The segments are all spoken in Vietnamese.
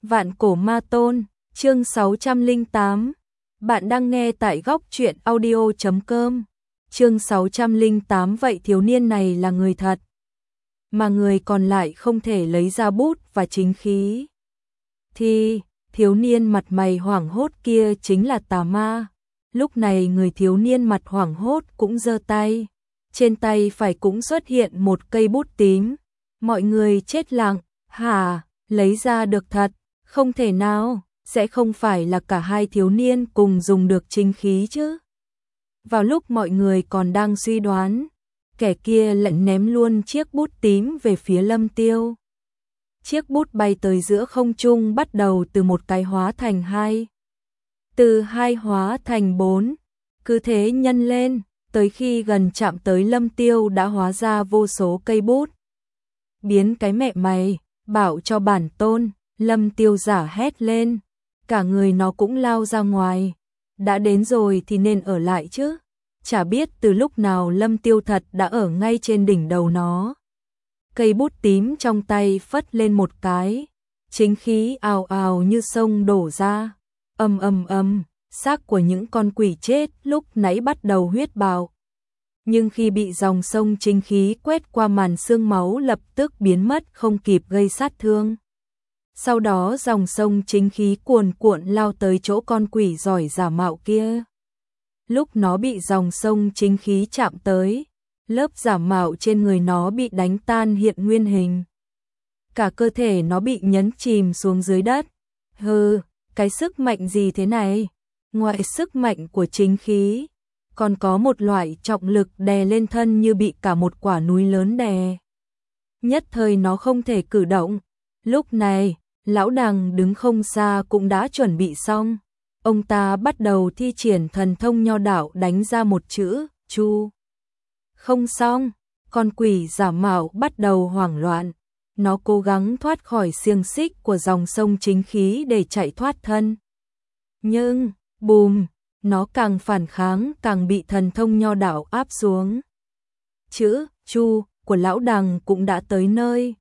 Vạn cổ ma tôn, chương 608. Bạn đang nghe tại góc truyện audio.com. Chương 608. Vậy thiếu niên này là người thật, mà người còn lại không thể lấy ra bút và chính khí. Thì, thiếu niên mặt mày hoảng hốt kia chính là tà ma. Lúc này người thiếu niên mặt hoảng hốt cũng giơ tay. Trên tay phải cũng xuất hiện một cây bút tím. Mọi người chết lặng, hả, lấy ra được thật, không thể nào, sẽ không phải là cả hai thiếu niên cùng dùng được chính khí chứ. Vào lúc mọi người còn đang suy đoán, kẻ kia lại ném luôn chiếc bút tím về phía Lâm Tiêu. Chiếc bút bay tới giữa không trung, bắt đầu từ một cái hóa thành hai, từ hai hóa thành bốn, cứ thế nhân lên, tới khi gần chạm tới Lâm Tiêu đã hóa ra vô số cây bút. Biến cái mẹ mày, bảo cho bản tôn. Lâm Tiêu giả hét lên, cả người nó cũng lao ra ngoài. Đã đến rồi thì nên ở lại chứ. Chả biết từ lúc nào Lâm Tiêu thật đã ở ngay trên đỉnh đầu nó. Cây bút tím trong tay phất lên một cái, chính khí ào ào như sông đổ ra. Ầm ầm ầm, xác của những con quỷ chết lúc nãy bắt đầu huyết bào. Nhưng khi bị dòng sông chính khí quét qua, màn xương máu lập tức biến mất, không kịp gây sát thương. Sau đó dòng sông chính khí cuồn cuộn lao tới chỗ con quỷ giỏi giả mạo kia. Lúc nó bị dòng sông chính khí chạm tới, lớp giả mạo trên người nó bị đánh tan hiện nguyên hình. Cả cơ thể nó bị nhấn chìm xuống dưới đất. Hừ, cái sức mạnh gì thế này? Ngoài sức mạnh của chính khí, còn có một loại trọng lực đè lên thân như bị cả một quả núi lớn đè. Nhất thời nó không thể cử động. Lúc này, lão đằng đứng không xa cũng đã chuẩn bị xong. Ông ta bắt đầu thi triển thần thông nho đạo, đánh ra một chữ, chu. Không xong, con quỷ giả mạo bắt đầu hoảng loạn. Nó cố gắng thoát khỏi xiềng xích của dòng sông chính khí để chạy thoát thân. Nhưng, bùm, nó càng phản kháng càng bị thần thông nho đạo áp xuống. Chữ, chu, của lão đằng cũng đã tới nơi.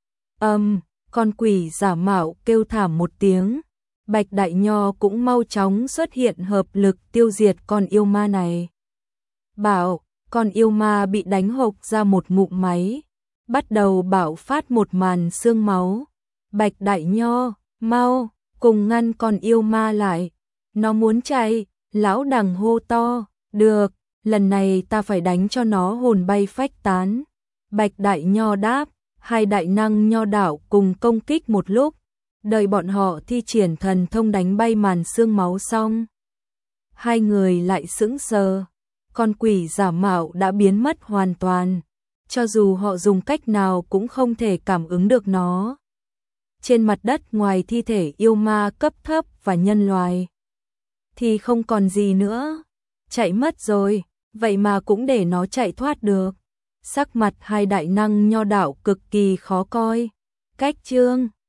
Con quỷ giả mạo kêu thảm một tiếng. Bạch Đại Nho cũng mau chóng xuất hiện hợp lực tiêu diệt con yêu ma này. Bảo, con yêu ma bị đánh hộc ra một ngụm máy, bắt đầu bạo phát một màn xương máu. Bạch Đại Nho, mau, cùng ngăn con yêu ma lại. Nó muốn chạy, lão đằng hô to, được, lần này ta phải đánh cho nó hồn bay phách tán. Bạch Đại Nho đáp, hai đại năng nho đạo cùng công kích một lúc. Đợi bọn họ thi triển thần thông đánh bay màn xương máu xong, hai người lại sững sờ. Con quỷ giả mạo đã biến mất hoàn toàn, cho dù họ dùng cách nào cũng không thể cảm ứng được nó. Trên mặt đất ngoài thi thể yêu ma cấp thấp và nhân loài thì không còn gì nữa. Chạy mất rồi, vậy mà cũng để nó chạy thoát được. Sắc mặt hai đại năng nho đạo cực kỳ khó coi. Cách chương